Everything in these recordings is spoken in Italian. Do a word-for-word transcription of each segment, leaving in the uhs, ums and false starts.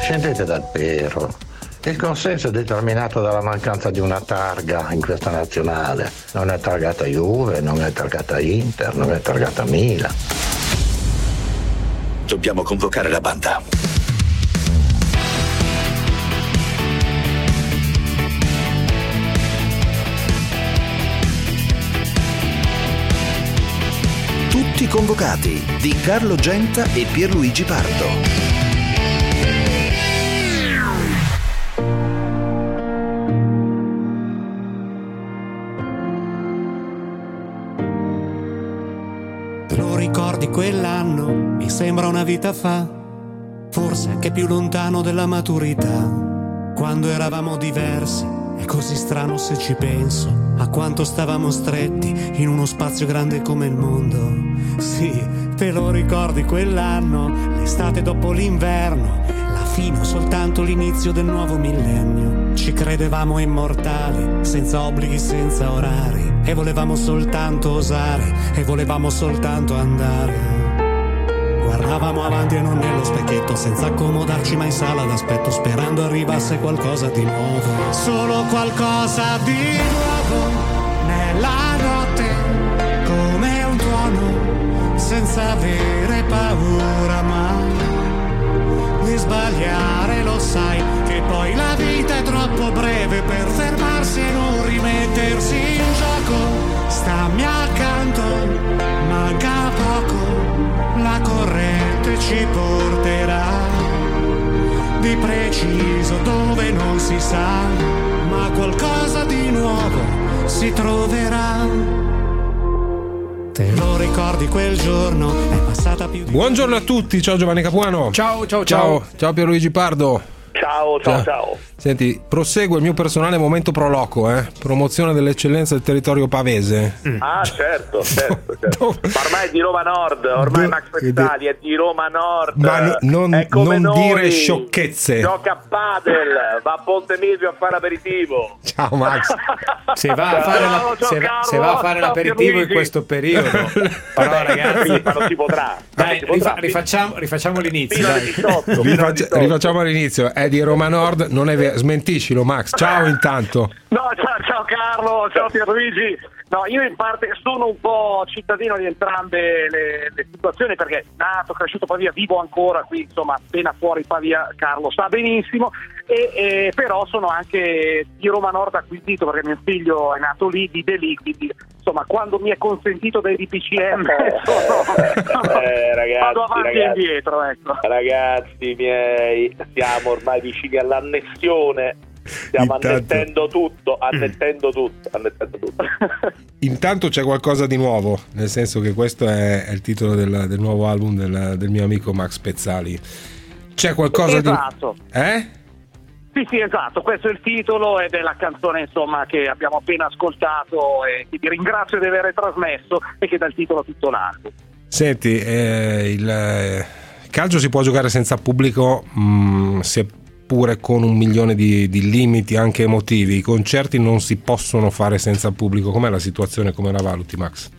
scendete dal pero. Il consenso è determinato dalla mancanza di una targa in questa nazionale. Non è targata Juve, non è targata Inter, non è targata Milan. Dobbiamo convocare la banda. Tutti convocati di Carlo Genta e Pierluigi Pardo. Ricordi quell'anno, mi sembra una vita fa, forse anche più lontano della maturità, quando eravamo diversi, è così strano se ci penso, a quanto stavamo stretti in uno spazio grande come il mondo. Sì, te lo ricordi quell'anno, l'estate dopo l'inverno, la fine o soltanto l'inizio del nuovo millennio. Ci credevamo immortali, senza obblighi, senza orari, e volevamo soltanto osare, e volevamo soltanto andare. Guardavamo avanti e non nello specchietto, senza accomodarci mai in sala d'aspetto, sperando arrivasse qualcosa di nuovo. Solo qualcosa di nuovo nella notte, come un tuono, senza avere paura mai di sbagliare, lo sai, che poi la vita è troppo breve per fermarsi e non rimettersi in gioco. Stammi accanto, manca poco, la corrente ci porterà di preciso dove non si sa, ma qualcosa di nuovo si troverà. Te lo ricordi quel giorno? È passata più di... Buongiorno a tutti, ciao Giovanni Capuano. Ciao, ciao, ciao. Ciao Pierluigi Pardo. Ciao, ciao, ciao. Senti, prosegue il mio personale momento proloco, eh? Promozione dell'eccellenza del territorio pavese. Mm. Ah, certo, certo, certo. Ma ormai è di Roma Nord, ormai Do... Max Pezzali è di Roma Nord. Ma n- non, è come non noi. dire sciocchezze. Gioca a padel, va a Ponte Milvio a fare aperitivo. Ciao Max. Se va a fare, la, se va, se va a fare l'aperitivo in questo periodo, però ragazzi, ma non si potrà. Dai, si potrà. Rifa- rifacciamo, rifacciamo l'inizio. Dai. diciotto, Rifaccia, rifacciamo all'inizio. È di Roma Nord, non è vero. Smentiscilo Max, ciao intanto. No, ciao, ciao Carlo, ciao Pierluigi. No, io in parte sono un po' cittadino di entrambe le, le situazioni, perché nato, cresciuto a Pavia, vivo ancora qui, insomma, appena fuori Pavia, Carlo sa benissimo, e, e però sono anche di Roma Nord acquisito, perché mio figlio è nato lì, vive lì, quindi insomma, quando mi è consentito dai D P C M sono, eh, ragazzi, vado avanti ragazzi, e indietro, ecco. Ragazzi miei, siamo ormai vicini all'annessione. Stiamo Intanto... annettendo tutto, annettendo tutto, annettendo tutto. Intanto c'è qualcosa di nuovo, nel senso che questo è, è il titolo del, del nuovo album del, del mio amico Max Pezzali. C'è qualcosa esatto. di... Eh? Sì, sì, esatto, questo è il titolo ed è la canzone, insomma, che abbiamo appena ascoltato e che ti ringrazio di aver trasmesso e che dà il titolo a tutto l'album. Senti, eh, il eh, calcio si può giocare senza pubblico, mh, se pure con un milione di, di limiti anche emotivi. I concerti non si possono fare senza pubblico. Com'è la situazione, come la valuti, Max?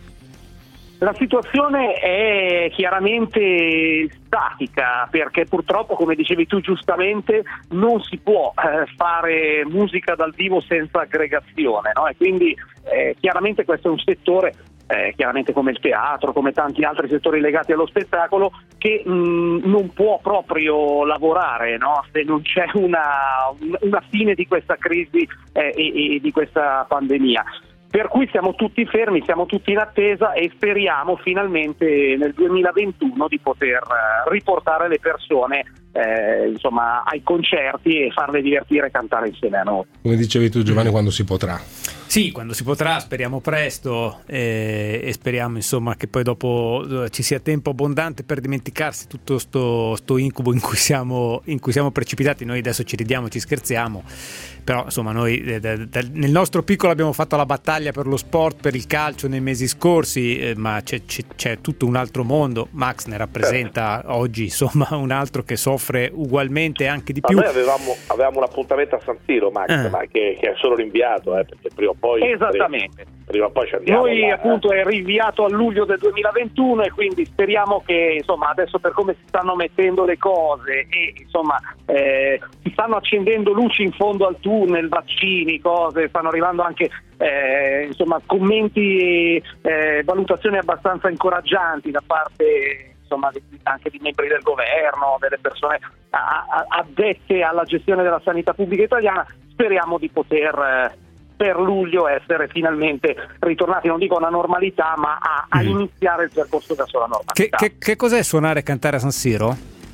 La situazione è chiaramente statica, perché purtroppo, come dicevi tu giustamente, non si può eh, fare musica dal vivo senza aggregazione, no? E quindi eh, chiaramente questo è un settore, Eh, chiaramente come il teatro, come tanti altri settori legati allo spettacolo, che mh, non può proprio lavorare, no? Se non c'è una, una fine di questa crisi eh, e, e di questa pandemia. Per cui siamo tutti fermi, siamo tutti in attesa e speriamo finalmente nel duemilaventuno di poter eh, riportare le persone eh, insomma ai concerti e farle divertire e cantare insieme a noi. Come dicevi tu, Giovanni, quando si potrà. Sì, quando si potrà, speriamo presto, eh, e speriamo insomma che poi dopo eh, ci sia tempo abbondante per dimenticarsi tutto sto, sto incubo in cui siamo in cui siamo precipitati. Noi adesso ci ridiamo, ci scherziamo, però insomma noi eh, da, da, nel nostro piccolo abbiamo fatto la battaglia per lo sport, per il calcio nei mesi scorsi, eh, ma c'è, c'è, c'è tutto un altro mondo. Max ne rappresenta oggi insomma un altro che soffre soffre ugualmente anche di Ma più. noi avevamo, avevamo un appuntamento a San Siro, Max, eh. ma che, che è solo rinviato, eh, perché prima o poi Esattamente. Prima, prima o poi ci andiamo. Noi là, appunto eh. è rinviato a luglio del duemilaventuno e quindi speriamo che insomma adesso, per come si stanno mettendo le cose e insomma eh, si stanno accendendo luci in fondo al tunnel, vaccini, cose, stanno arrivando anche eh, insomma commenti e eh, valutazioni abbastanza incoraggianti da parte insomma anche di membri del governo, delle persone a, a, addette alla gestione della sanità pubblica italiana. Speriamo di poter eh, per luglio essere finalmente ritornati, non dico a una normalità, ma a, a iniziare il percorso verso la normalità. Che, che, che cos'è suonare e cantare a San Siro?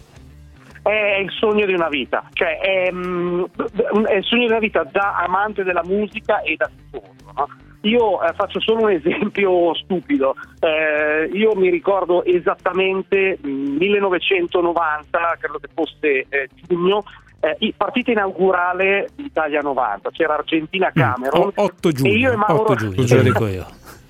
È il sogno di una vita, cioè è, è il sogno di una vita da amante della musica e da tifoso, no? Io eh, faccio solo un esempio stupido, eh, io mi ricordo esattamente millenovecentonovanta, credo che fosse eh, giugno, eh, partita inaugurale di Italia novanta, c'era Argentina-Camerun. Mm, otto giugno, e io e Mauro... otto giugno, ce lo dico io.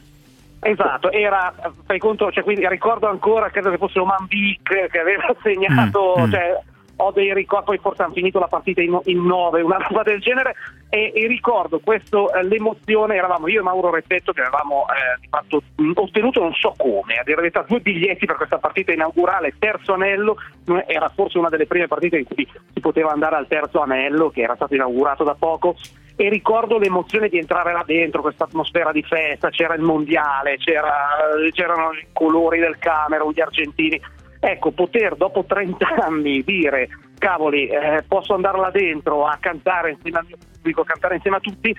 Esatto, era, fai conto, cioè, quindi ricordo ancora, credo che fosse Oman Vic che aveva segnato, mm, cioè, ho dei ricordi, poi forse hanno finito la partita in, in nove, una roba del genere, e, e ricordo questo, eh, l'emozione, eravamo io e Mauro Repetto che avevamo eh, di fatto mh, ottenuto non so come, a dire la verità, due biglietti per questa partita inaugurale, terzo anello, era forse una delle prime partite in cui si poteva andare al terzo anello, che era stato inaugurato da poco, e ricordo l'emozione di entrare là dentro, questa atmosfera di festa, c'era il mondiale, c'era, c'erano i colori del Camerun, gli argentini. Ecco, poter dopo trenta anni dire cavoli, eh, posso andare là dentro a cantare insieme al mio pubblico, a cantare insieme a tutti,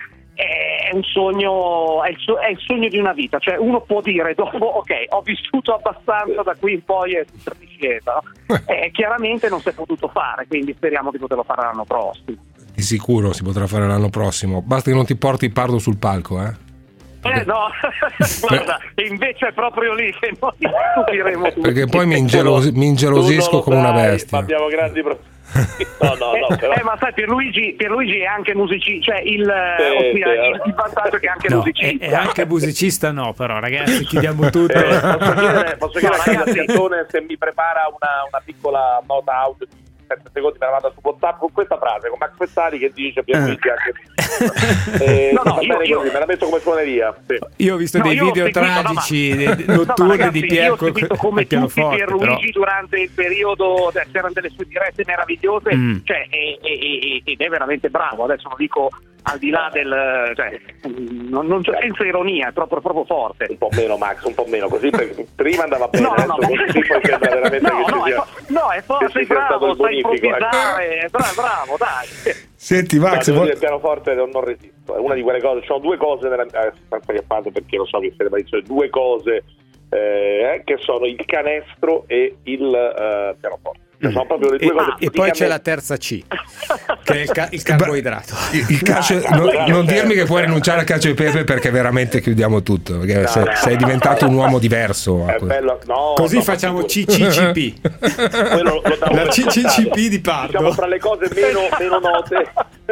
è un sogno, è il, so- è il sogno di una vita. Cioè uno può dire dopo, ok, ho vissuto abbastanza, da qui in poi è tutta discesa, no? eh, chiaramente non si è potuto fare, quindi speriamo di poterlo fare l'anno prossimo. Di sicuro si potrà fare l'anno prossimo, basta che non ti porti Pardo sul palco, eh? Eh no, guarda, invece è proprio lì che noi stupiremo tutti. Perché poi mi, ingelos- mi ingelosisco come una bestia. Abbiamo grandi pro- no, no, no, però... eh, eh, ma sai, Pierluigi, Pierluigi è anche musicista, cioè il, sì, ossia, sì, il, il vantaggio è che è anche no, musicista. È, è anche musicista, no, però ragazzi, chiediamo tutto. Eh, posso chiedere, posso chiedere No, a ragazzi. Gattone se mi prepara una, una piccola nota audio di sette secondi, me la manda su WhatsApp con questa frase, con Max Pezzali che dice Pierluigi anche eh, no, no, va io, bene io, così, me la metto come suoneria, sì. Io ho visto No, dei io ho video seguito, tragici, no, ma- de- notturni no, ragazzi, di Pier io ho seguito come al tutti pianoforte, Pierluigi però. durante il periodo, cioè, c'erano delle sue dirette meravigliose, Mm. cioè, e, e, e, ed è veramente bravo. Adesso lo dico al di là del, cioè, non, non c'è, senza ironia, è proprio, proprio forte. Un po' meno Max, un po' meno, così perché prima andava bene, No, no, adesso no, così poi sembra veramente no, che no, ci è, sia, fo- no, è fo- che sei ci sia stato bravo, il sai bonifico, ecco. improvvisare, bravo, bravo, dai. Senti Ma Max, devo vuoi- dire, il pianoforte non, non resisto, è una di quelle cose, ci sono due cose nella eh, senza che parlo perché lo so che siete malissimo, due cose eh, che sono il canestro e il eh, pianoforte. Cioè, sono proprio le due E, cose e poi c'è la terza C, che è il, ca- il carboidrato. il, il calcio, Ah, non, esatto, non certo. dirmi che puoi rinunciare al calcio di pepe perché veramente chiudiamo tutto, perché No, sei, no. sei diventato un uomo diverso. È bello, no, Così no, facciamo ma C C C P. quello lo davo La per C C C P scontato. di Pardo. Diciamo tra le cose meno, meno note.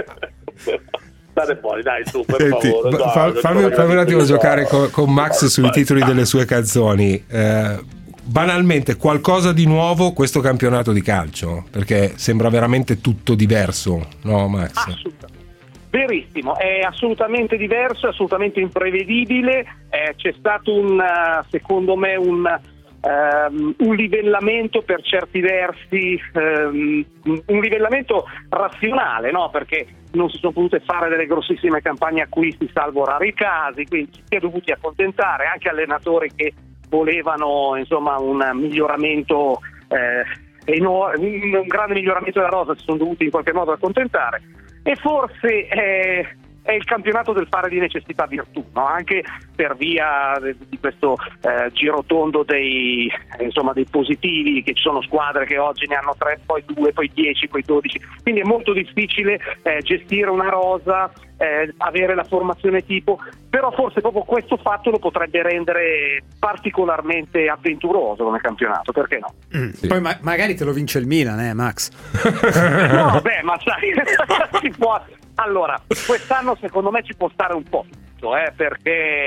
State buoni, dai, su, per Senti, favore. fa- dai, fa- per fammi, favore, fammi un attimo dai. giocare con, con Max sui Vai. titoli delle sue canzoni. Eh, banalmente, qualcosa di nuovo questo campionato di calcio? Perché sembra veramente tutto diverso, no Max? Assolutamente. Verissimo, è assolutamente diverso, è assolutamente imprevedibile, eh, c'è stato un, uh, secondo me un, um, un livellamento per certi versi, um, un livellamento razionale, no? Perché non si sono potute fare delle grossissime campagne acquisti salvo rari casi, quindi ci si è dovuti accontentare, anche allenatori che volevano insomma un miglioramento eh, enorme, un grande miglioramento della rosa, si sono dovuti in qualche modo accontentare. E forse è, è il campionato del fare di necessità virtù, no? Anche per via di questo eh, girotondo dei, insomma, dei positivi, che ci sono squadre che oggi ne hanno tre, poi due, poi dieci, poi dodici, quindi è molto difficile eh, gestire una rosa, eh, avere la formazione tipo, però forse proprio questo fatto lo potrebbe rendere particolarmente avventuroso come campionato, perché no? Mm. Sì. Poi ma- magari te lo vince il Milan, eh Max? No, beh, ma sai, si può... Allora, quest'anno secondo me ci può stare un po' tutto, eh, perché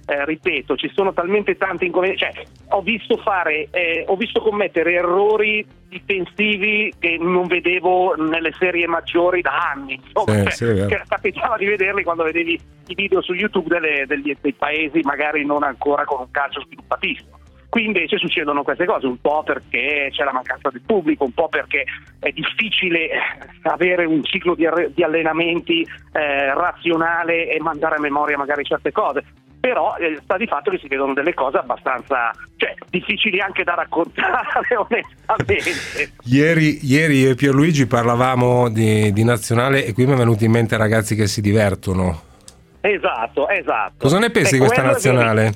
eh, ripeto, ci sono talmente tanti inconvenienti, cioè ho visto fare eh, ho visto commettere errori difensivi che non vedevo nelle serie maggiori da anni, insomma, sì, cioè, sì, che capitava di vederli quando vedevi i video su YouTube delle, degli, dei paesi magari non ancora con un calcio sviluppatissimo. Qui invece succedono queste cose, un po' perché c'è la mancanza del pubblico, un po' perché è difficile avere un ciclo di, arre- di allenamenti eh, razionale e mandare a memoria magari certe cose. Però eh, sta di fatto che si vedono delle cose abbastanza, cioè, difficili anche da raccontare onestamente. Ieri, ieri io e Pierluigi parlavamo di, di nazionale e qui mi è venuto in mente ragazzi che si divertono. Esatto, esatto. Cosa ne pensi E di questa quello è nazionale?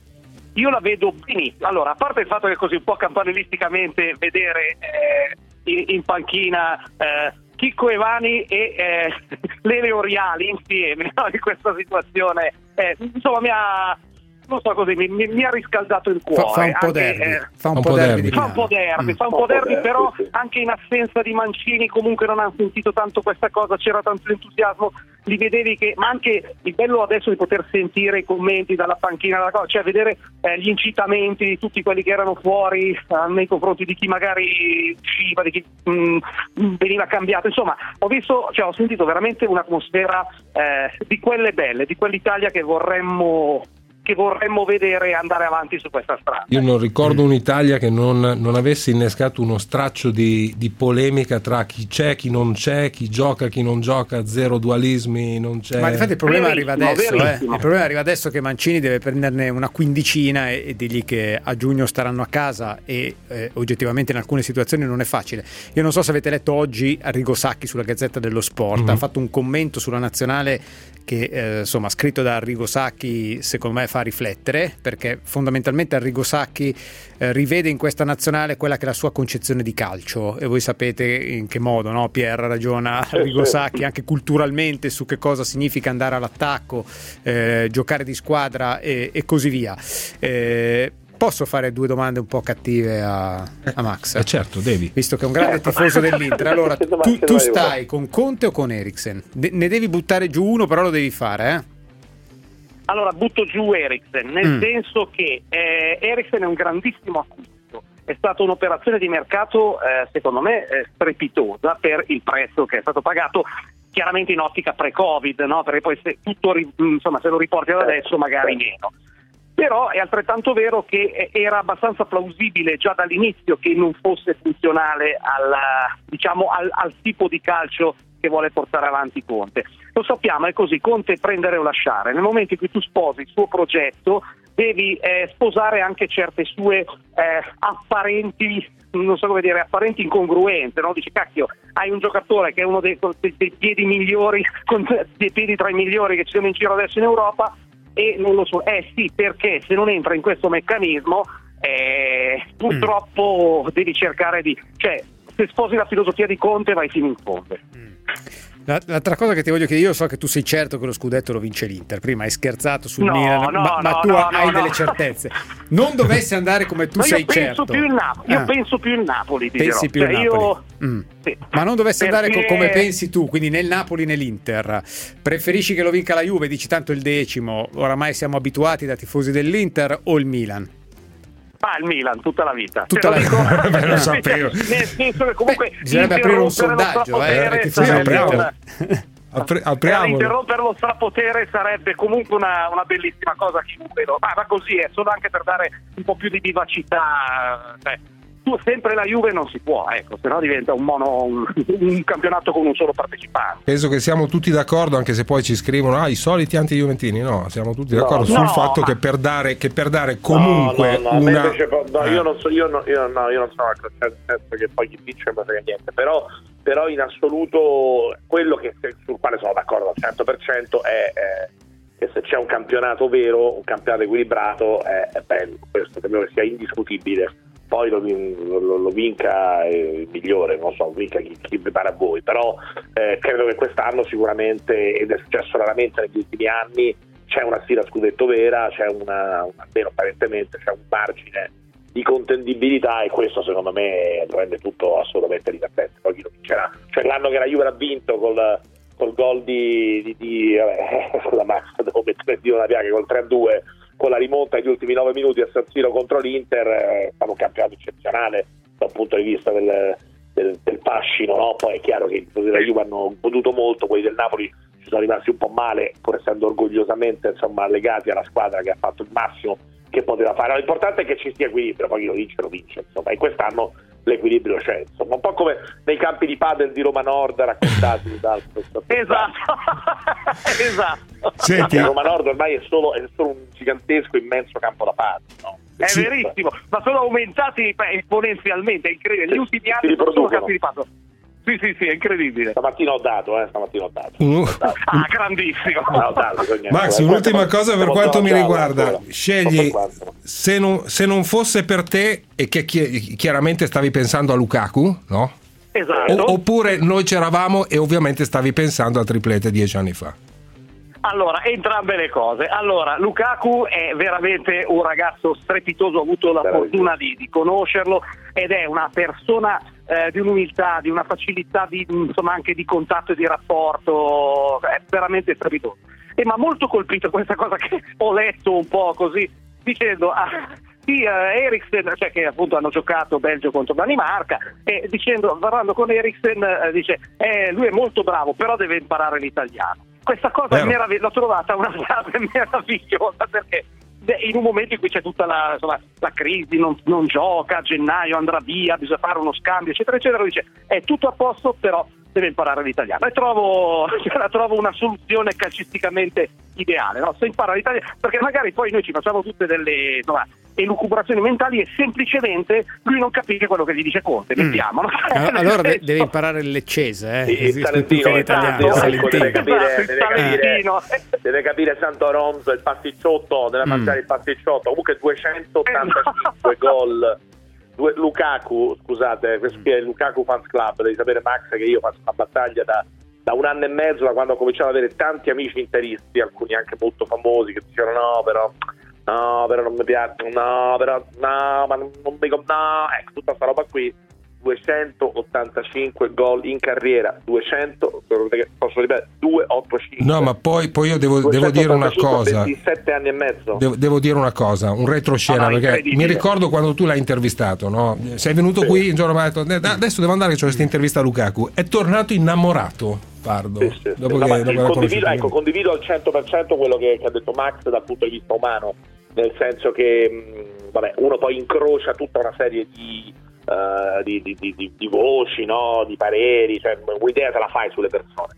Io la vedo benissimo. Allora, a parte il fatto che così un po' campanilisticamente vedere eh, in, in panchina eh, Chicco Evani e eh, Lele Oriali insieme, no, in questa situazione, eh, insomma mi ha, non so così, mi, mi, mi ha riscaldato il cuore. Fa, fa un po' anche, derby, eh, fa un, un po' po' derby, derby. di Fa un po' derby, Mm. fa un po' derby, però anche in assenza di Mancini comunque non hanno sentito tanto questa cosa, c'era tanto entusiasmo, li vedevi che, ma anche il bello adesso di poter sentire i commenti dalla panchina, dalla cosa, cioè vedere eh, gli incitamenti di tutti quelli che erano fuori eh, nei confronti di chi magari usciva, di chi mh, veniva cambiato, insomma ho visto, cioè ho sentito veramente un'atmosfera eh, di quelle belle, di quell'Italia che vorremmo che vorremmo vedere andare avanti su questa strada. Io non ricordo un'Italia che non, non avesse innescato uno straccio di, di polemica tra chi c'è, chi non c'è, chi gioca, chi non gioca, zero dualismi, non c'è. Ma infatti il problema arriva adesso, eh. verissimo. Il problema arriva adesso che Mancini deve prenderne una quindicina e, e dirgli che a giugno staranno a casa e eh, oggettivamente in alcune situazioni non è facile. Io non so se avete letto oggi Arrigo Sacchi sulla Gazzetta dello Sport, mm-hmm. ha fatto un commento sulla nazionale che eh, insomma scritto da Arrigo Sacchi secondo me fa riflettere, perché fondamentalmente Arrigo Sacchi eh, rivede in questa nazionale quella che è la sua concezione di calcio, e voi sapete in che modo, no? Pier ragiona Arrigo Sacchi anche culturalmente su che cosa significa andare all'attacco, eh, giocare di squadra e, e così via. Eh, Posso fare due domande un po' cattive a, a Max? Eh certo, devi. Visto che è un grande tifoso dell'Inter. Allora, tu, tu stai con Conte o con Eriksen? De- ne devi buttare giù uno, però lo devi fare, eh? Allora, butto giù Eriksen, nel Mm. senso che eh, Eriksen è un grandissimo acquisto. È stata un'operazione di mercato, eh, secondo me, eh, strepitosa per il prezzo che è stato pagato, chiaramente in ottica pre-Covid, no? Perché poi se tutto, ri- insomma, se lo riporti ad adesso magari meno. Però è altrettanto vero che era abbastanza plausibile già dall'inizio che non fosse funzionale alla, diciamo, al, al tipo di calcio che vuole portare avanti Conte. Lo sappiamo, è così, Conte prendere o lasciare. Nel momento in cui tu sposi il suo progetto devi eh, sposare anche certe sue eh, apparenti, non so come dire, apparenti incongruenze, no? Dici, cacchio, hai un giocatore che è uno dei, dei, dei piedi migliori, con dei piedi tra i migliori che ci sono in giro adesso in Europa, e non lo so, eh sì, perché se non entra in questo meccanismo eh, purtroppo mm. devi cercare di, cioè se sposi la filosofia di Conte vai fino in fondo. Mm. L'altra cosa che ti voglio chiedere, io so che tu sei certo che lo scudetto lo vince l'Inter, prima hai scherzato sul no, Milan, no, ma, ma no, tu no, hai no, delle no. certezze. Non dovesse andare come tu no, sei io penso certo. Più il Napoli, io Ah. penso più il Napoli, ti Pensi più dirò. il Cioè, Napoli. io... Mm. Sì. Ma non dovesse Perché... andare co- come pensi tu, quindi né il Napoli né l'Inter, preferisci che lo vinca la Juve, dici tanto il decimo, oramai siamo abituati da tifosi dell'Inter, o il Milan? Ah, il Milan, tutta la vita. Tutta Te la lo vita. dico. Beh, lo sapevo. Nel senso che comunque Beh, bisognerebbe aprire un interrompere lo sondaggio, eh, strapotere ai tifosi sarebbe dell'Inter. una- Apri- per apriamolo. interrompere lo strapotere sarebbe comunque una, una bellissima cosa che non vedo. Ma, ma così è, solo anche per dare un po' più di vivacità. Cioè, tu sempre la Juve non si può, ecco, se no diventa un mono un, un campionato con un solo partecipante. Penso che siamo tutti d'accordo, anche se poi ci scrivono ah, i soliti anti-juventini. No, siamo tutti d'accordo No, sul no, fatto ma- che per dare che per dare comunque no, no, no, a me una invece, no, eh. io non so, io, no, io, no, io non sono d'accordo, cioè, nel senso che poi chi vince non frega niente, però, però in assoluto quello che, sul quale sono d'accordo al cento per cento è, è che se c'è un campionato vero, un campionato equilibrato, è, è bello, questo credo che sia indiscutibile. Poi lo, lo, lo vinca il migliore, non so, vinca chi, chi vi pare a voi, però eh, credo che quest'anno sicuramente, ed è successo raramente negli ultimi anni, c'è una sfida scudetto vera, c'è una, una almeno apparentemente c'è un margine di contendibilità, e questo secondo me rende tutto assolutamente divertente. Poi chi lo vincerà, cioè l'anno che la Juve l'ha vinto col, col gol di, di, di vabbè, scusa Max, devo mettere Dio una piaga, col tre a due con la rimonta degli ultimi nove minuti a San Siro contro l'Inter, è stato un campionato eccezionale dal punto di vista del, del, del fascino, no? Poi è chiaro che i tifosi della Juve hanno goduto molto, quelli del Napoli ci sono rimasti un po' male, pur essendo orgogliosamente insomma legati alla squadra che ha fatto il massimo che poteva fare. L'importante è che ci sia equilibrio, poi chi lo vince lo vince, insomma, e quest'anno l'equilibrio c'è, insomma, un po' come nei campi di padel di Roma Nord raccontati dal professor. Esatto, esatto. Senti, Roma Nord ormai è solo, è solo un gigantesco, immenso campo da padel, no? È Sì. verissimo, ma sono aumentati beh, esponenzialmente, è incredibile. Negli Sì, ultimi si anni sono riproducono. campi di padel. Sì, sì, sì, è incredibile. Stamattina ho dato, eh, stamattina ho dato. un- Ah, grandissimo. No, dato, bisogna- Max, eh, un'ultima questo- cosa per siamo quanto mi già- riguarda, ancora. scegli Per quanto. se non, se non fosse per te, e che chi- chiaramente stavi pensando a Lukaku, no? Esatto. O- oppure noi c'eravamo e ovviamente stavi pensando al triplete dieci anni fa. Allora, entrambe le cose. Allora, Lukaku è veramente un ragazzo strepitoso, ho avuto la Veramente. fortuna di, di conoscerlo ed è una persona eh, di un'umiltà, di una facilità di, insomma, anche di contatto e di rapporto, è veramente strepitoso. E mi ha molto colpito questa cosa che ho letto un po' così, dicendo ah, sì, eh, Eriksen, cioè che appunto hanno giocato Belgio contro Danimarca, e dicendo, parlando con Eriksen, eh, dice eh, lui è molto bravo, però deve imparare l'italiano. Questa cosa Vero. meravigli- l'ho trovata una frase meravigliosa, perché in un momento in cui c'è tutta la, insomma, la crisi, non, non gioca, a gennaio andrà via, bisogna fare uno scambio, eccetera, eccetera, dice è tutto a posto, però deve imparare l'italiano. E trovo, la trovo una soluzione calcisticamente ideale, no? Se impara l'italiano, perché magari poi noi ci facciamo tutte delle insomma, elucubrazioni mentali e semplicemente lui non capisce quello che gli dice Conte, Mm. mettiamo, no? Allora, allora de- Nel deve senso- imparare il leccese, eh? Il Esiste Salentino, più che il l'italiano, Salentino, il deve Salentino. capire, Esatto, il deve capire, Salentino. deve capire Santo Alonso, il pasticciotto, deve Mm. mangiare il pasticciotto. Comunque duecentottantacinque gol. Due, Lukaku, scusate, questo qui è il Lukaku Fans Club, devi sapere Max che io faccio una battaglia da, da un anno e mezzo, da quando ho cominciato ad avere tanti amici interisti, alcuni anche molto famosi, che dicevano no però no però non mi piace, no però no ma non, non mi no, ecco tutta sta roba qui. Duecentottantacinque gol in carriera, duecento, posso ripetere, duecentottantacinque. No, ma poi, poi io devo, devo dire una cosa. ventisette anni e mezzo. Devo, devo dire una cosa, un retroscena, Ah, no, perché incredibile. mi ricordo quando tu l'hai intervistato, no? Sei venuto Sì. qui un giorno e mi hai detto "Da- adesso devo andare che c'ho questa intervista a Lukaku". È tornato innamorato, Pardo. Sì, sì, sì. Dopo No, che, ma dopo aver condivido, conosciuto ecco, lui. condivido al cento per cento quello che, che ha detto Max dal punto di vista umano, nel senso che mh, vabbè, uno poi incrocia tutta una serie di, uh, di, di, di, di, di voci, no? Di pareri, cioè un'idea te la fai sulle persone.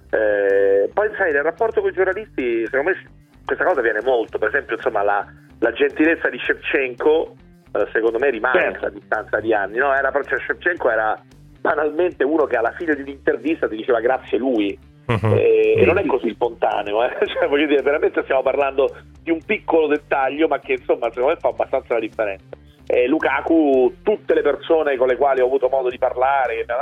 Eh, poi sai, nel rapporto con i giornalisti secondo me questa cosa viene molto, per esempio insomma la, la gentilezza di Shevchenko eh, secondo me rimane Certo. a distanza di anni, no? Era, cioè, Shevchenko era banalmente uno che alla fine di un'intervista ti diceva grazie lui. Mhm. Eh, e non è così spontaneo, eh? Cioè, voglio dire, veramente stiamo parlando di un piccolo dettaglio, ma che insomma secondo me fa abbastanza la differenza. Eh, Lukaku, tutte le persone con le quali ho avuto modo di parlare, eh,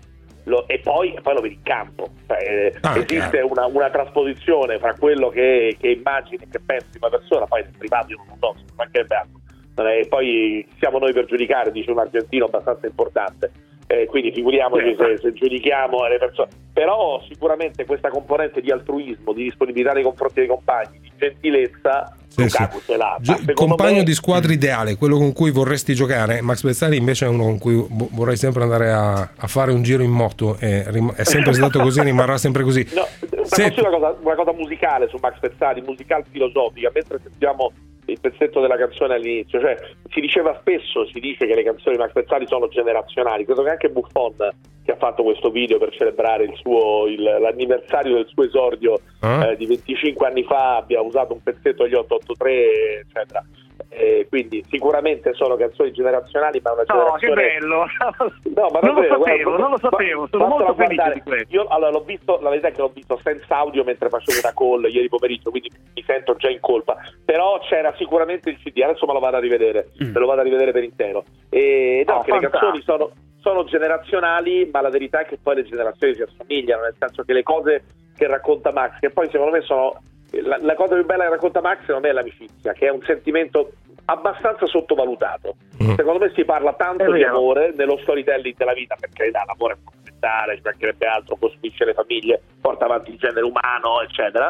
lo, e poi, poi lo vedi in campo, cioè, eh, Ah, esiste chiaro. una, una trasposizione fra quello che, che immagini, che pensi di una persona, poi nel privato io non lo so, ci mancherebbe altro. E poi siamo noi per giudicare, dice un argentino abbastanza importante. Eh, quindi figuriamoci se, se giudichiamo le persone, però sicuramente questa componente di altruismo, di disponibilità nei confronti dei compagni, di gentilezza, Sì, Lukaku sì. ce l'ha. Gio- Ma il secondo compagno me- di squadra ideale, quello con cui vorresti giocare. Max Bezzari invece è uno con cui vo- vorrei sempre andare a, a fare un giro in moto, e rim- è sempre stato così, rimarrà sempre così. No, una, Senti- una, cosa, una cosa musicale su Max Pezzali, musical filosofica, mentre sentiamo il pezzetto della canzone all'inizio, cioè si diceva spesso, si dice che le canzoni di Max Pezzali sono generazionali, credo che anche Buffon, che ha fatto questo video per celebrare il suo, il, l'anniversario del suo esordio Ah. eh, di venticinque anni fa, abbia usato un pezzetto degli otto otto tre eccetera. Eh, quindi sicuramente sono canzoni generazionali, ma una No, che generazione bello! No, ma non lo davvero, sapevo, guarda, non lo sapevo, sono basta molto felice guardare. di questo. Io allora l'ho visto, la verità è che l'ho visto senza audio mentre facevo una call ieri pomeriggio, quindi mi sento già in colpa. Però c'era sicuramente il C D, adesso me lo vado a rivedere, Mm. me lo vado a rivedere per intero. E no, Oh, che le fantastico. canzoni sono, sono generazionali, ma la verità è che poi le generazioni si assomigliano, nel senso che le cose che racconta Max, che poi secondo me sono la, la cosa più bella che racconta Max secondo me è l'amicizia, che è un sentimento abbastanza sottovalutato. Mm. Secondo me si parla tanto È di vero. amore nello storytelling della vita, per carità, l'amore è fondamentale, ci mancherebbe altro, costruisce le famiglie, porta avanti il genere umano, eccetera.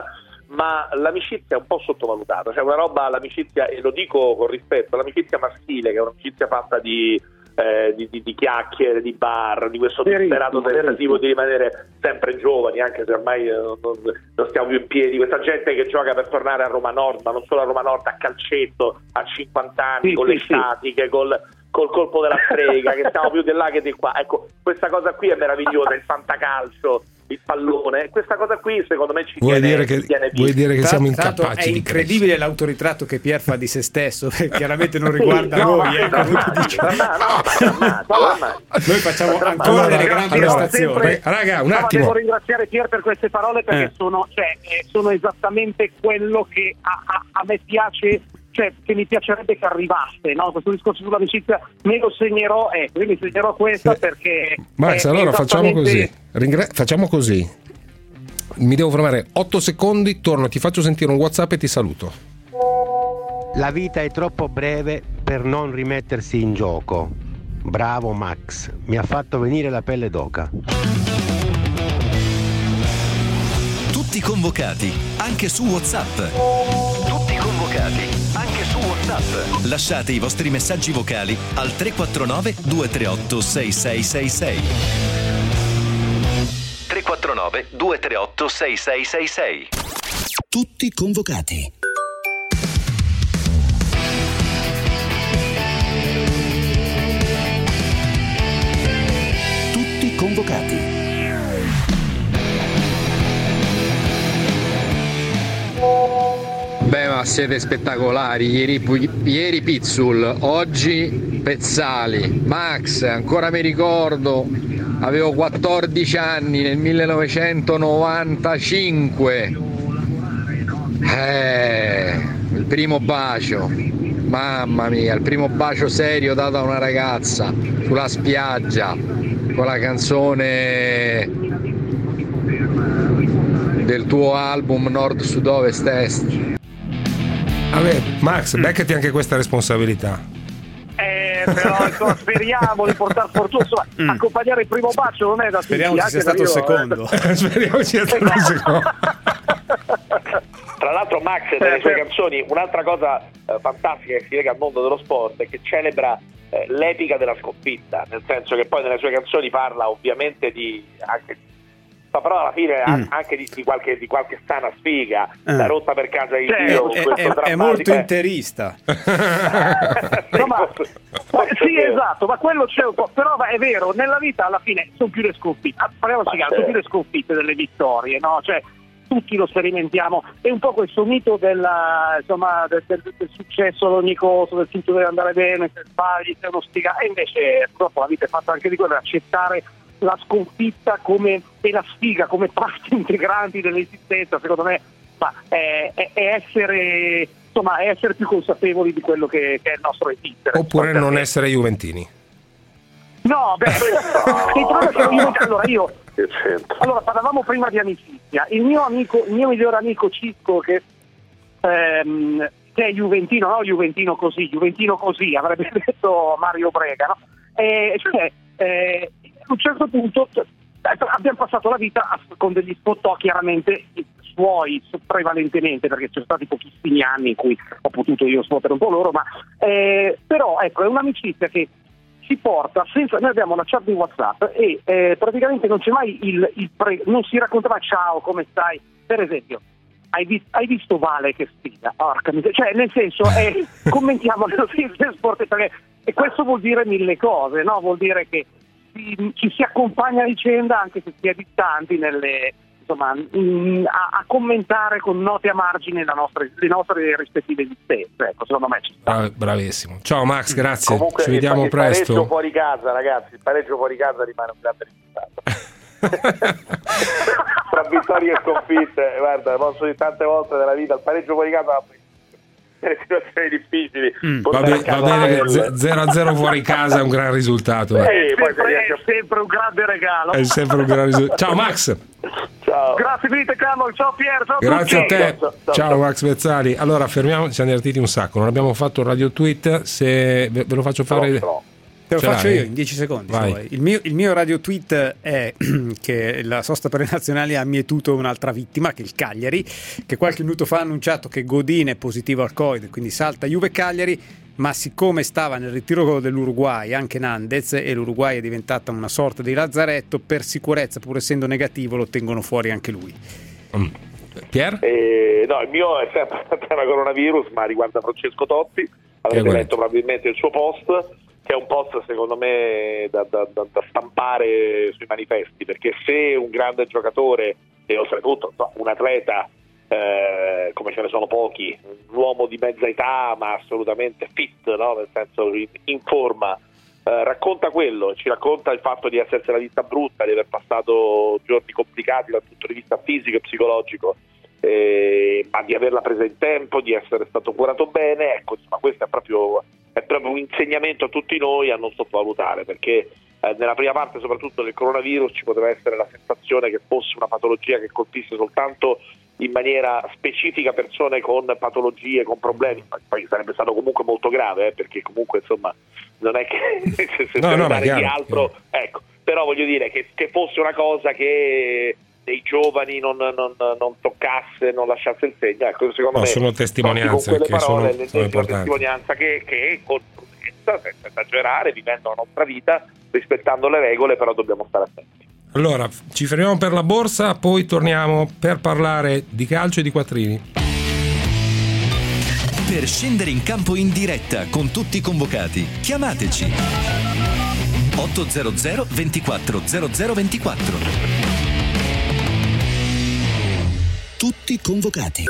ma l'amicizia è un po' sottovalutata, cioè una roba, l'amicizia, e lo dico con rispetto, l'amicizia maschile, che è un'amicizia fatta di, eh, di, di, di chiacchiere, di bar, di questo disperato tentativo di rimanere sempre giovani, anche se ormai eh, non, non stiamo più in piedi, questa gente che gioca per tornare a Roma Nord, ma non solo a Roma Nord, a calcetto a cinquanta anni, sì, con sì, le statiche, sì. col col colpo della strega, che stiamo più di là che di qua. Ecco, questa cosa qui è meravigliosa, il fantacalcio, il pallone, questa cosa qui secondo me ci vuoi tiene, dire che, ci tiene vuoi dire che Tra, siamo incapaci è di incredibile crescere. L'autoritratto che Pier fa di se stesso, che chiaramente non riguarda sì, noi, no, ecco, no, diciamo. no, no, no, no, noi facciamo ancora allora, delle grandi allora, prestazioni. sempre, raga, un attimo. Devo ringraziare Pier per queste parole, perché eh. sono, cioè, sono esattamente quello che a, a, a me piace, cioè che mi piacerebbe che arrivasse, no? Questo discorso sull'amicizia me lo segnerò, eh, quindi segnerò questa sì. perché Max, allora facciamo così. Ringra- facciamo così. Mi devo fermare otto secondi, torno, ti faccio sentire un WhatsApp e ti saluto. La vita è troppo breve per non rimettersi in gioco. Bravo Max, mi ha fatto venire la pelle d'oca. Tutti convocati, anche su WhatsApp. Tutti convocati, anche su WhatsApp. Lasciate i vostri messaggi vocali al tre quattro nove due tre otto sei sei sei sei. tre quattro nove due tre otto sei sei sei sei. Tutti convocati. Tutti convocati. Beh, ma siete spettacolari. Ieri, ieri Pizzul, oggi Pezzali. Max, ancora mi ricordo, avevo quattordici anni nel millenovecentonovantacinque. Eh, il primo bacio. Mamma mia, il primo bacio serio dato a una ragazza sulla spiaggia con la canzone del tuo album Nord, Sud, Ovest, Est. Vabbè, Max, beccati anche questa responsabilità. Eh, però insomma, speriamo di portare fortuna, insomma, mm. accompagnare il primo bacio non è da tutti. Speriamo ci sia stato il secondo. Speriamo ci sia stato il secondo. Tra l'altro Max nelle sue canzoni, un'altra cosa eh, fantastica che si lega al mondo dello sport è che celebra eh, l'epica della sconfitta, nel senso che poi nelle sue canzoni parla ovviamente di anche, però alla fine mm. anche di, di, qualche, di qualche sana sfiga, eh. la rotta per casa di Dio, è, è, è molto interista. No, ma, ma, sì, esatto, ma quello c'è un po', però è vero, nella vita alla fine sono più le sconfitte, parliamo di sono più le sconfitte delle vittorie, no? Cioè tutti lo sperimentiamo, è un po' questo mito della, insomma, del, del, del successo ad ogni costo, del tutto deve andare bene, se sbagli sei uno sfiga, e invece purtroppo la vita è fatta anche di quello, accettare la sconfitta come e la sfiga come parti integranti dell'esistenza, secondo me, ma è, è, è essere insomma è essere più consapevoli di quello che, che è il nostro esistere. Oppure non essere juventini. No, beh, il problema è che io, allora io allora parlavamo prima di amicizia. Il mio amico, il mio migliore amico Cisco, che ehm, che è juventino, no, juventino così, juventino così, avrebbe detto Mario Brega, no? E, cioè, eh, a un certo punto abbiamo passato la vita con degli spot chiaramente suoi prevalentemente, perché ci sono stati pochissimi anni in cui ho potuto io sfottere un po' loro, ma eh, però ecco, è un'amicizia che si porta senza, noi abbiamo una chat di WhatsApp e eh, praticamente non c'è mai il, il pre, non si racconta mai ciao, come stai, per esempio. Hai visto, hai visto Vale che sfida? Porca miseria. Cioè, nel senso, eh, commentiamo le notizie del sport italiano, e questo vuol dire mille cose, no? Vuol dire che ci, ci si accompagna a vicenda anche se si è distanti nelle, insomma, mh, a, a commentare con note a margine la nostra, le nostre rispettive esistenze. Ecco, secondo me ci sta. Brav- bravissimo. Ciao Max, grazie. Comunque, ci vediamo il presto. Il pareggio fuori casa, ragazzi, il pareggio fuori casa rimane un grande risultato. Tra vittorie e sconfitte, guarda, posso dire tante volte nella vita, il pareggio fuori casa nelle situazioni difficili mm, va, be- va bene che zero a zero fuori casa è un gran risultato, eh. È, sempre, è sempre un grande regalo, è sempre un gran risultato. Ciao Max, ciao, grazie mille Carlo, ciao Pier, ciao grazie tutti. a te, ciao, ciao, ciao ciao. Max Bezzali. Allora fermiamo, ci siamo divertiti un sacco, non abbiamo fatto un radio tweet, se ve, ve lo faccio fare no, no. Te lo Ce faccio l'hai? io in dieci secondi. Se Vai. vuoi. Il mio, il mio radio tweet è che la sosta per le nazionali ha mietuto un'altra vittima, che è il Cagliari, che qualche minuto fa ha annunciato che Godin è positivo al Covid, quindi salta Juve Cagliari, ma siccome stava nel ritiro dell'Uruguay anche Nandez e l'Uruguay è diventata una sorta di lazzaretto, per sicurezza, pur essendo negativo, lo tengono fuori anche lui. Mm. Pier? Eh, no, il mio è sempre il tema coronavirus, ma riguarda Francesco Totti. Avrete letto probabilmente il suo post, che è un post secondo me da, da, da, da stampare sui manifesti, perché se un grande giocatore e oltretutto no, un atleta eh, come ce ne sono pochi, un uomo di mezza età ma assolutamente fit, no? Nel senso in, in forma, eh, racconta quello, ci racconta il fatto di essersela vista brutta, di aver passato giorni complicati dal punto di vista fisico e psicologico, eh, ma di averla presa in tempo, di essere stato curato bene. Ecco, insomma, questo è proprio è proprio un insegnamento a tutti noi a non sottovalutare, perché eh, nella prima parte soprattutto del coronavirus ci poteva essere la sensazione che fosse una patologia che colpisse soltanto in maniera specifica persone con patologie, con problemi, poi sarebbe stato comunque molto grave, eh, perché comunque insomma non è che se, se no, no, dare chiaro, di altro, ecco, però voglio dire che, che fosse una cosa che dei giovani non, non, non toccasse, non lasciasse il segno, ecco, secondo no, me sono testimonianze con che quelle parole, sono, sono importanti. testimonianza che, che con prudenza, senza esagerare, vivendo la nostra vita, rispettando le regole, però dobbiamo stare attenti. Allora, ci fermiamo per la borsa, poi torniamo per parlare di calcio e di quattrini. Per scendere in campo in diretta con tutti i convocati, chiamateci ottocento ventiquattro zero zero ventiquattro. Tutti convocati.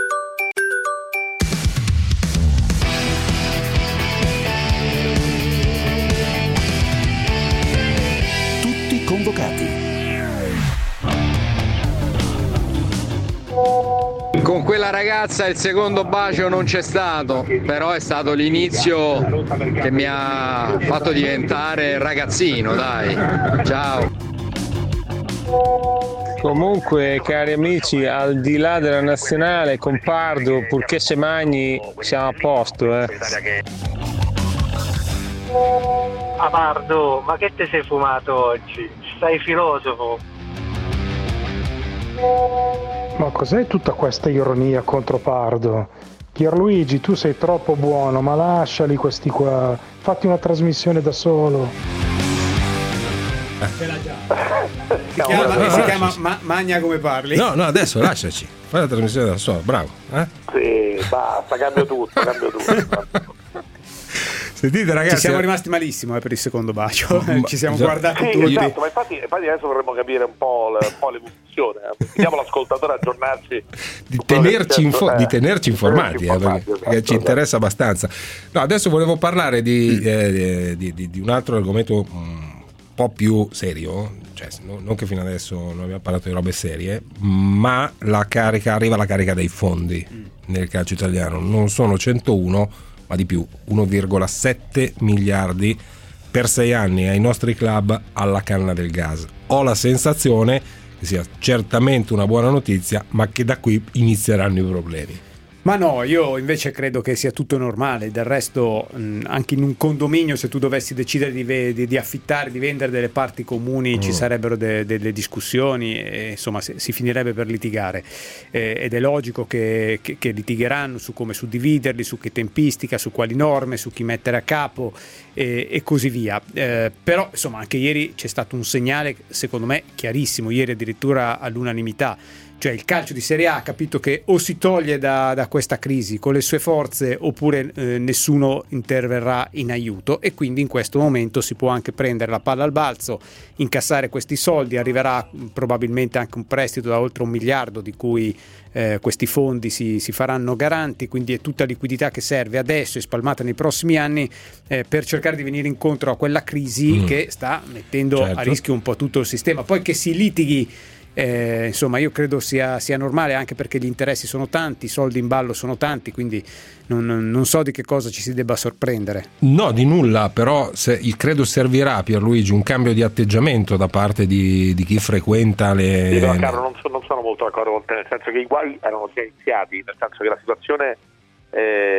Tutti convocati. Con quella ragazza il secondo bacio non c'è stato, però è stato l'inizio che mi ha fatto diventare ragazzino, dai. Ciao. Comunque, cari amici, al di là della nazionale, con Pardo, purché se magni, siamo a posto, eh. Ah, Pardo, ma che te sei fumato oggi? Stai filosofo. Ma cos'è tutta questa ironia contro Pardo? Pierluigi, tu sei troppo buono, ma lasciali questi qua, fatti una trasmissione da solo. Ce l'ha già. Si chiama, no, no, si no, chiama sì. ma, Magna come parli. No, no, adesso lasciaci, fai la trasmissione da solo, bravo. Eh? Sì, basta, cambio tutto, cambio tutto. Sentite ragazzi, ci siamo rimasti malissimo eh, per il secondo bacio, Ma, ci siamo già, guardati sì, tutti. esatto, ma infatti, infatti adesso vorremmo capire un po', le, un po' l'evoluzione, eh. Vediamo l'ascoltatore aggiornarci di tenerci, info- eh, di tenerci informati, tenerci eh, informati, perché, esatto, perché ci esatto. interessa abbastanza. No, adesso volevo parlare di, eh, di, di, di un altro argomento un po' più serio, cioè, no, non che fino adesso non abbiamo parlato di robe serie, ma la carica arriva la carica dei fondi mm. nel calcio italiano, non sono centouno ma di più, uno virgola sette miliardi per sei anni ai nostri club alla canna del gas. Ho la sensazione che sia certamente una buona notizia, ma che da qui inizieranno i problemi. Ma no, io invece credo che sia tutto normale. Del resto, mh, anche in un condominio, se tu dovessi decidere di, ve- di, di affittare, di vendere delle parti comuni, mm. ci sarebbero de- delle discussioni e insomma si, si finirebbe per litigare. Eh, ed è logico che, che, che litigheranno su come suddividerli, su che tempistica, su quali norme, su chi mettere a capo e, e così via. Eh, però, insomma, anche ieri c'è stato un segnale, secondo me, chiarissimo. Ieri addirittura all'unanimità. Cioè il calcio di Serie A ha capito che o si toglie da, da questa crisi con le sue forze oppure eh, nessuno interverrà in aiuto, e quindi in questo momento si può anche prendere la palla al balzo, incassare questi soldi, arriverà probabilmente anche un prestito da oltre un miliardo di cui eh, questi fondi si, si faranno garanti, quindi è tutta liquidità che serve adesso e spalmata nei prossimi anni eh, per cercare di venire incontro a quella crisi mm. che sta mettendo certo. a rischio un po' tutto il sistema. Poi che si litighi Eh, insomma io credo sia, sia normale, anche perché gli interessi sono tanti, i soldi in ballo sono tanti, quindi non, non so di che cosa ci si debba sorprendere. No, di nulla, però se, il credo servirà, Pierluigi, un cambio di atteggiamento da parte di, di chi frequenta le... Sì, però Carlo, non, so, non sono molto d'accordo con te, nel senso che i guai erano già iniziati, nel senso che la situazione eh,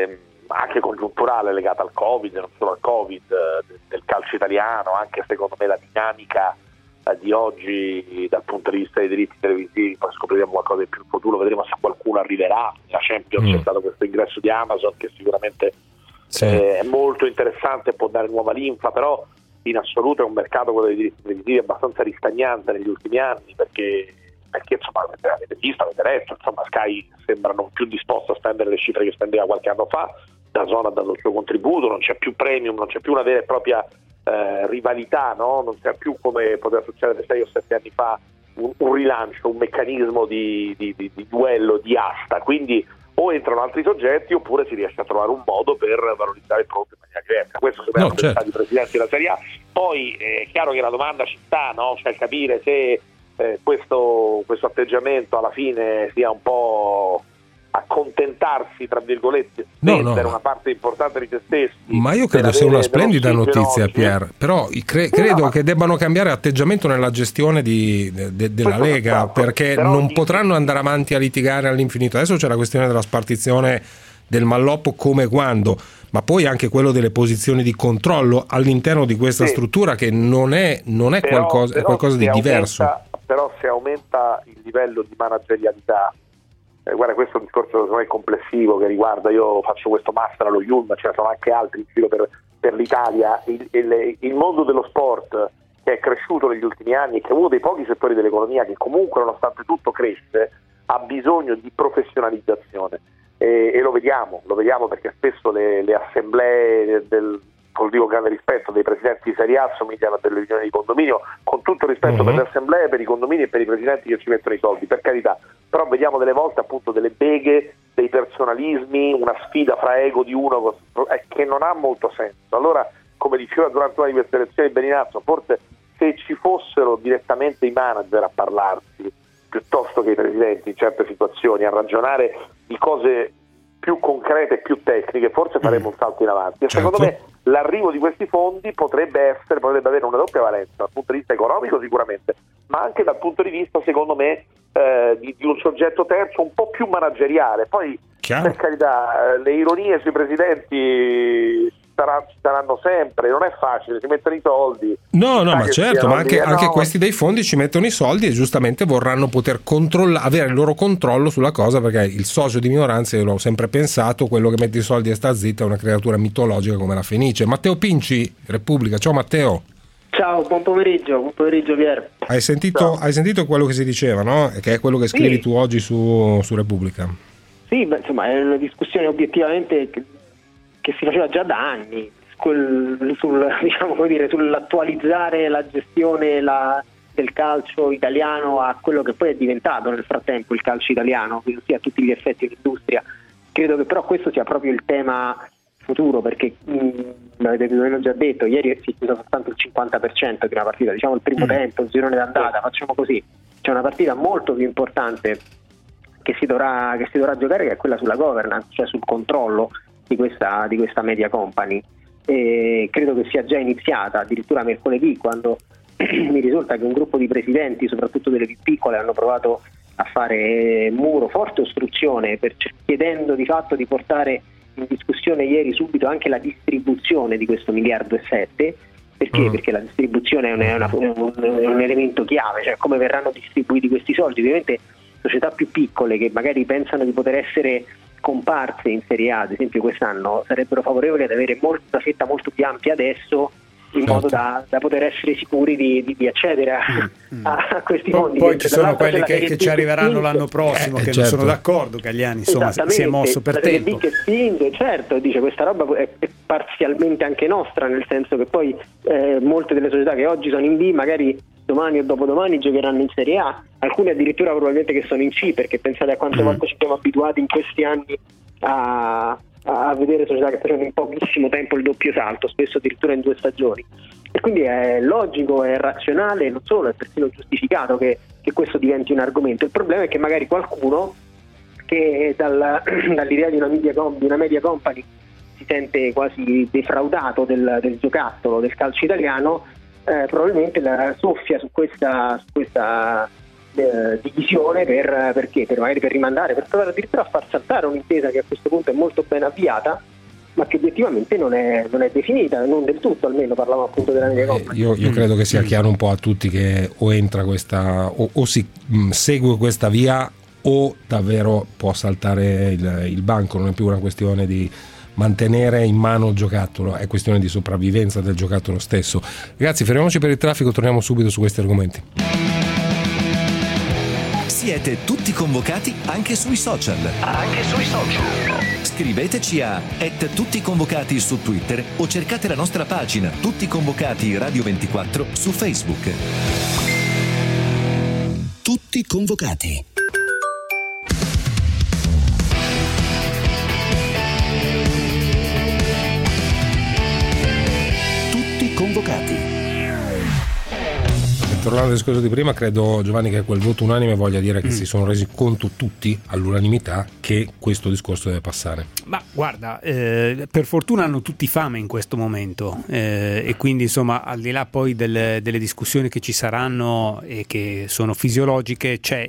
anche congiunturale legata al Covid, non solo al Covid, eh, del calcio italiano, anche secondo me la dinamica eh, di oggi dal punto di vista dei diritti televisivi, poi scopriremo qualcosa in più in futuro, vedremo se qualcuno arriverà. La Champions mm. c'è stato questo ingresso di Amazon che sicuramente sì. eh, è molto interessante, può dare nuova linfa, però in assoluto è un mercato, quello dei diritti televisivi, abbastanza ristagnante negli ultimi anni, perché perché insomma avete visto, avete letto, insomma Sky sembra non più disposto a spendere le cifre che spendeva qualche anno fa, DAZN ha dato il suo contributo, non c'è più premium, non c'è più una vera e propria eh, rivalità, no? Non c'è più, come poteva succedere sei o sette anni fa, un, un rilancio, un meccanismo di, di, di, di duello, di asta, quindi o entrano altri soggetti oppure si riesce a trovare un modo per valorizzare il prodotto in maniera diversa. Questo sono no, certo. i presidenti della Serie A. Poi è chiaro che la domanda ci sta, no? Cioè capire se Eh, questo, questo atteggiamento alla fine sia un po' accontentarsi, tra virgolette, no, spendere no. una parte importante di se stessi. Ma io credo sia una splendida notizia, Pier, però cre- credo no, che debbano cambiare atteggiamento nella gestione di, de, de, della Lega, perché non di... potranno andare avanti a litigare all'infinito. Adesso c'è la questione della spartizione del malloppo, come e quando, ma poi anche quello delle posizioni di controllo all'interno di questa sì. struttura, che non è, non è, però, qualcosa, però è qualcosa di aumenta, diverso. Però se aumenta il livello di managerialità, eh, guarda, questo è un discorso secondo me complessivo che riguarda, io faccio questo master allo Yulm, ce ne sono anche altri in giro per, per l'Italia, il, il, il mondo dello sport che è cresciuto negli ultimi anni e che è uno dei pochi settori dell'economia che comunque nonostante tutto cresce, ha bisogno di professionalizzazione. E, e lo vediamo, lo vediamo perché spesso le, le assemblee del, col dico grande rispetto, dei presidenti di Serie A somigliano a delle riunioni di condominio, con tutto il rispetto mm-hmm. per le assemblee, per i condomini e per i presidenti che ci mettono i soldi, per carità, però vediamo delle volte appunto delle beghe, dei personalismi, una sfida fra ego di uno eh, che non ha molto senso. Allora, come diceva durante una di queste elezioni Beninazzo, forse se ci fossero direttamente i manager a parlarsi piuttosto che i presidenti in certe situazioni, a ragionare di cose più concrete e più tecniche, forse faremo un salto in avanti. E certo. secondo me l'arrivo di questi fondi potrebbe essere, potrebbe avere una doppia valenza dal punto di vista economico sicuramente, ma anche dal punto di vista secondo me eh, di, di un soggetto terzo un po' più manageriale. Poi Chiaro. per carità, le ironie sui presidenti ci saranno sempre, non è facile, si mettono i soldi. No, no, ma certo, ma anche, anche no. questi dei fondi ci mettono i soldi e giustamente vorranno poter controllare, avere il loro controllo sulla cosa, perché il socio di minoranza, io l'ho sempre pensato, quello che mette i soldi e sta zitto è una creatura mitologica come la Fenice. Matteo Pinci, Repubblica. Ciao Matteo. Ciao, buon pomeriggio, buon pomeriggio Pier. Hai sentito, hai sentito quello che si diceva, no? Che è quello che scrivi sì. tu oggi su, su Repubblica. Sì, beh, insomma, è una discussione obiettivamente che, che si faceva già da anni, sul, sul, diciamo, come dire, sull'attualizzare la gestione la, del calcio italiano a quello che poi è diventato nel frattempo il calcio italiano, quindi sia a tutti gli effetti l'industria. Credo che però questo sia proprio il tema futuro, perché mh, avete più o meno già detto, ieri si è chiuso soltanto il cinquanta per cento di una partita, diciamo il primo mm. tempo, il girone d'andata, facciamo così, c'è una partita molto più importante che si dovrà, che si dovrà giocare, che è quella sulla governance, cioè sul controllo di questa, di questa media company. E credo che sia già iniziata addirittura mercoledì, quando mi risulta che un gruppo di presidenti, soprattutto delle più piccole, hanno provato a fare muro, forte ostruzione, per, chiedendo di fatto di portare in discussione ieri subito anche la distribuzione di questo miliardo e sette. Perché? Mm. Perché la distribuzione è, una, è, una, è, un, è un elemento chiave, cioè come verranno distribuiti questi soldi. Ovviamente società più piccole che magari pensano di poter essere comparse in Serie A, ad esempio quest'anno, sarebbero favorevoli ad avere molto, una fetta molto più ampia adesso, in certo. modo da, da poter essere sicuri di, di, di accedere a, mm. a, a questi poi, fondi. Poi ci sono quelli che, che ci arriveranno l'anno prossimo eh, che certo. non sono d'accordo, Cagliani insomma si è mosso per la tempo. Che spinge, certo, dice questa roba è, è parzialmente anche nostra, nel senso che poi eh, molte delle società che oggi sono in B magari domani o dopodomani giocheranno in Serie A, alcune addirittura probabilmente che sono in C, perché pensate a quante mm. volte ci siamo abituati in questi anni a, a vedere società che facevano in pochissimo tempo il doppio salto, spesso addirittura in due stagioni. E quindi è logico, è razionale, non solo, è persino giustificato che, che questo diventi un argomento. Il problema è che magari qualcuno che dal, dall'idea di una media, di una media company si sente quasi defraudato del, del giocattolo del calcio italiano, eh, probabilmente la soffia su questa, su questa eh, divisione per, perché? Per magari per rimandare, per provare addirittura a far saltare un'intesa che a questo punto è molto ben avviata, ma che obiettivamente non è, non è definita, non del tutto, almeno parlavo appunto della media company. Io, io credo che sia chiaro un po' a tutti che o entra questa o, o si mh, segue questa via o davvero può saltare il, il banco. Non è più una questione di mantenere in mano il giocattolo, è questione di sopravvivenza del giocattolo stesso. Ragazzi, fermiamoci per il traffico, torniamo subito su questi argomenti. Siete tutti convocati anche sui social. Anche sui social. Scriveteci a et tutti convocati su Twitter o cercate la nostra pagina Tutti Convocati Radio ventiquattro su Facebook. Tutti convocati. Tutti convocati. Tornando al discorso di prima, credo, Giovanni, che quel voto unanime voglia dire che mm. si sono resi conto tutti all'unanimità che questo discorso deve passare. Ma guarda, eh, per fortuna hanno tutti fame in questo momento, eh, e quindi insomma, al di là poi delle, delle discussioni che ci saranno e che sono fisiologiche, c'è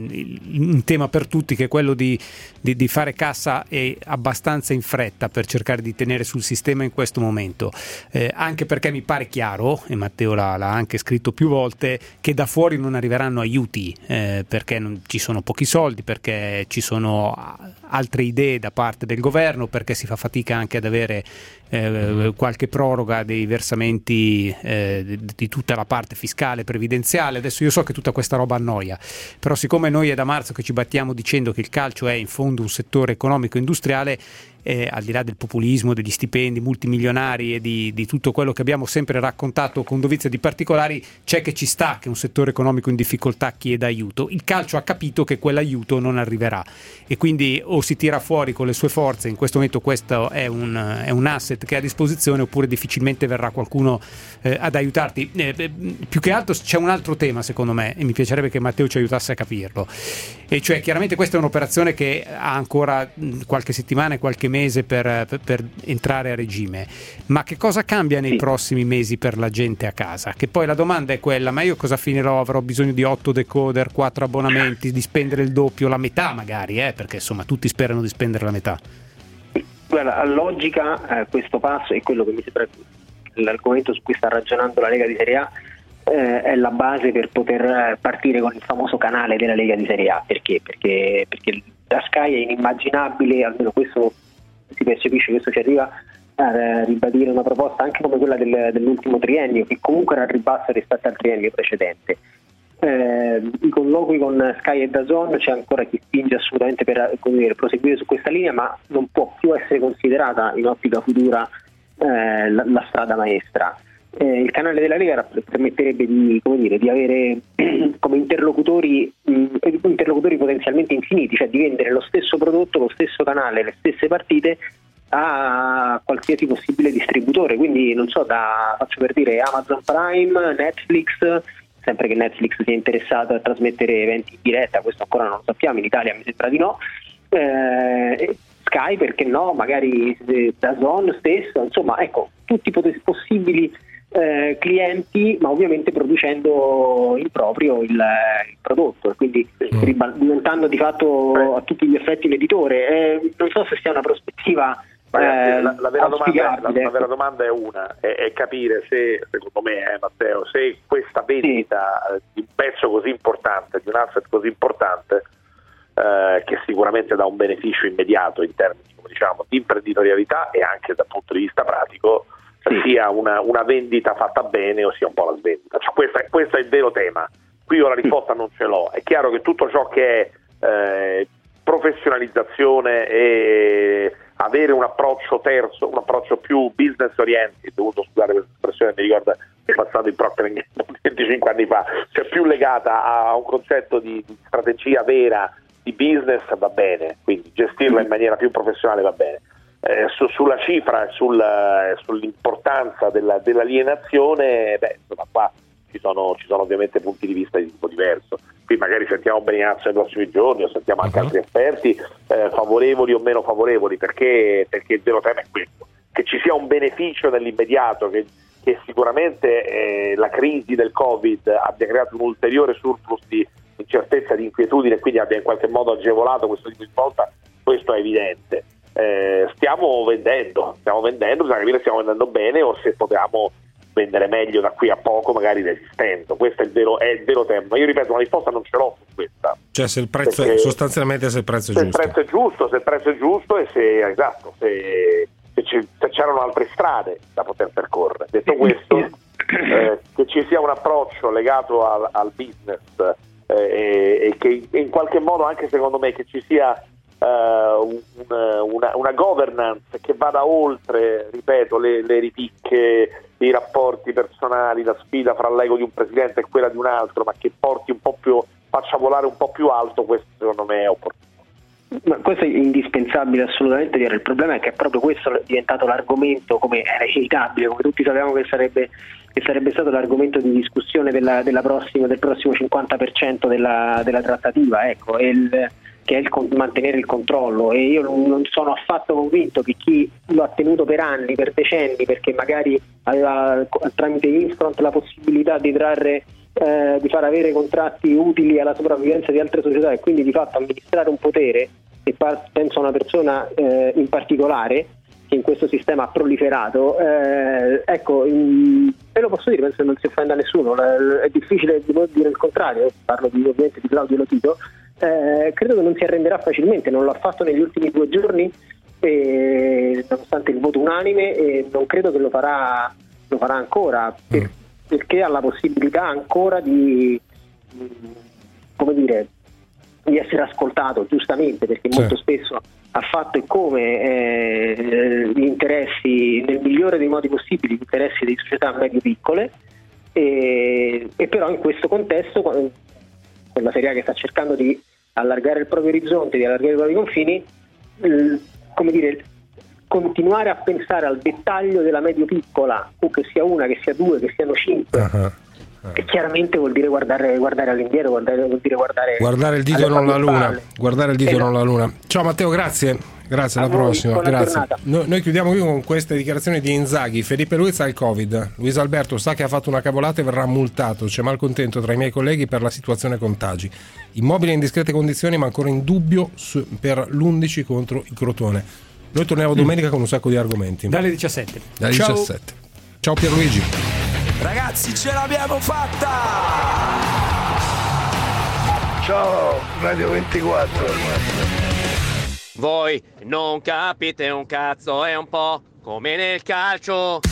mh, un tema per tutti che è quello di, di, di fare cassa e abbastanza in fretta per cercare di tenere sul sistema in questo momento, eh, anche perché mi pare chiaro, e Matteo l'ha, l'ha anche scritto più volte, che da fuori non arriveranno aiuti, eh, perché non ci sono pochi soldi, perché ci sono altre idee da parte del governo, perché si fa fatica anche ad avere eh, qualche proroga dei versamenti eh, di, di tutta la parte fiscale, previdenziale. Adesso io so che tutta questa roba annoia, però siccome noi è da marzo che ci battiamo dicendo che il calcio è in fondo un settore economico industriale, Eh, al di là del populismo, degli stipendi multimilionari e di, di tutto quello che abbiamo sempre raccontato con dovizia di particolari, c'è che ci sta che un settore economico in difficoltà chieda aiuto. Il calcio ha capito che quell'aiuto non arriverà e quindi o si tira fuori con le sue forze, in questo momento questo è un, è un asset che è a disposizione, oppure difficilmente verrà qualcuno eh, ad aiutarti. Eh, più che altro c'è un altro tema secondo me, e mi piacerebbe che Matteo ci aiutasse a capirlo, e cioè chiaramente questa è un'operazione che ha ancora qualche settimana e qualche mese per, per, per entrare a regime, ma che cosa cambia nei sì. prossimi mesi per la gente a casa? Che poi la domanda è quella: ma io cosa finirò? Avrò bisogno di otto decoder, quattro abbonamenti, di spendere il doppio, la metà magari, eh? Perché insomma tutti sperano di spendere la metà. Guarda, a logica eh, questo passo è quello che mi sembra l'argomento su cui sta ragionando la Lega di Serie A, eh, è la base per poter partire con il famoso canale della Lega di Serie A. Perché? Perché, perché da Sky è inimmaginabile, almeno questo si percepisce, questo ci arriva, a ribadire una proposta anche come quella del, dell'ultimo triennio, che comunque era al ribasso rispetto al triennio precedente. Eh, I colloqui con Sky e DAZN, c'è ancora chi spinge assolutamente per, come dire, proseguire su questa linea, ma non può più essere considerata in ottica futura eh, la, la strada maestra. Eh, il canale della Lega permetterebbe di, come dire, di avere come interlocutori mh, interlocutori potenzialmente infiniti, cioè di vendere lo stesso prodotto, lo stesso canale, le stesse partite a qualsiasi possibile distributore. Quindi non so, da, faccio per dire Amazon Prime, Netflix, sempre che Netflix sia interessato a trasmettere eventi in diretta, questo ancora non lo sappiamo, in Italia mi sembra di no, eh, Sky perché no, magari DAZN stesso, insomma ecco, tutti i possibili Eh, clienti, ma ovviamente producendo in proprio il, il prodotto, quindi mm. ribal- diventando di fatto a tutti gli effetti un editore. Eh, non so se sia una prospettiva eh, la, la, vera domanda, la, la vera domanda è una, è, è capire se, secondo me eh, Matteo, se questa vendita sì. di un pezzo così importante, di un asset così importante, eh, che sicuramente dà un beneficio immediato in termini, come diciamo, di imprenditorialità e anche dal punto di vista pratico, sì. sia una, una vendita fatta bene o sia un po' la svendita. Cioè, questa, questo è il vero tema. Qui io la risposta non ce l'ho. È chiaro che tutto ciò che è eh, professionalizzazione e avere un approccio terzo, un approccio più business oriented, dovuto scusare questa espressione, mi ricorda che è passato in Procter and Gamble venticinque anni fa, cioè più legata a un concetto di, di strategia vera, di business, va bene, quindi gestirla in maniera più professionale va bene. Eh, su, sulla cifra e sul, eh, sull'importanza della, dell'alienazione, beh, insomma, qua ci sono, ci sono ovviamente punti di vista di tipo diverso. Qui magari sentiamo Beniazzo nei prossimi giorni o sentiamo anche uh-huh. altri esperti eh, favorevoli o meno favorevoli, perché, perché il vero tema è questo, che ci sia un beneficio nell'immediato, che, che sicuramente eh, la crisi del Covid abbia creato un ulteriore surplus di incertezza, di inquietudine, e quindi abbia in qualche modo agevolato questo tipo di svolta, questo è evidente. eh, stiamo vendendo, stiamo vendendo, bisogna capire se stiamo vendendo bene o se potevamo vendere meglio da qui a poco, magari resistendo. Questo è il vero, è il vero tema. Io ripeto, una risposta non ce l'ho su questa. Cioè se il prezzo è, sostanzialmente se il prezzo è se giusto. il prezzo è giusto, se il prezzo è giusto e se esatto, se, se, ci, se c'erano altre strade da poter percorrere. Detto questo, eh, che ci sia un approccio legato al, al business eh, e, e che in qualche modo anche secondo me che ci sia Uh, una, una, una governance che vada oltre, ripeto, le, le ripicche, i rapporti personali, la sfida fra l'ego di un presidente e quella di un altro, ma che porti un po' più, faccia volare un po' più alto, questo secondo me è opportuno. Ma questo è indispensabile assolutamente dire. Il problema è che proprio questo è diventato l'argomento, come era inevitabile, come tutti sapevamo che sarebbe, che sarebbe stato l'argomento di discussione della, della prossima, del prossimo cinquanta per cento della, della trattativa, ecco, e il, che è il mantenere il controllo. E io non sono affatto convinto che chi lo ha tenuto per anni, per decenni, perché magari aveva tramite Infront la possibilità di trarre Eh, di far avere contratti utili alla sopravvivenza di altre società e quindi di fatto amministrare un potere, e penso a una persona eh, in particolare che in questo sistema ha proliferato, eh, ecco, in, e lo posso dire, penso che non si offenda nessuno, è difficile di dire il contrario, parlo di, ovviamente di Claudio Lotito, eh, credo che non si arrenderà facilmente, non l'ha fatto negli ultimi due giorni e, nonostante il voto unanime, e non credo che lo farà, lo farà ancora, per, perché ha la possibilità ancora di, come dire, di essere ascoltato, giustamente, perché sì, molto spesso ha fatto e come eh, gli interessi, nel migliore dei modi possibili, gli interessi di società medio-piccole, e, e però in questo contesto, con la Serie A che sta cercando di allargare il proprio orizzonte, di allargare i propri confini, eh, come dire, continuare a pensare al dettaglio della medio-piccola, o che sia una, che sia due, che siano cinque, uh-huh. uh-huh. e chiaramente vuol dire guardare, guardare all'indietro, guardare, vuol dire guardare guardare il dito e non la luna, guardare il dito e esatto. non la luna. Ciao Matteo, grazie, grazie, alla prossima, grazie. No, noi chiudiamo qui con queste dichiarazioni di Inzaghi. Felipe Luiz ha il Covid, Luis Alberto sa che ha fatto una cavolata e verrà multato, c'è malcontento tra i miei colleghi per la situazione contagi, Immobile in discrete condizioni ma ancora in dubbio su, per l'undici contro il Crotone. Noi torniamo domenica mm. con un sacco di argomenti. Dalle diciassette. Dalle Ciao. diciassette. Ciao Pierluigi. Ragazzi, ce l'abbiamo fatta! Ciao Radio ventiquattro. Voi non capite un cazzo, è un po' come nel calcio.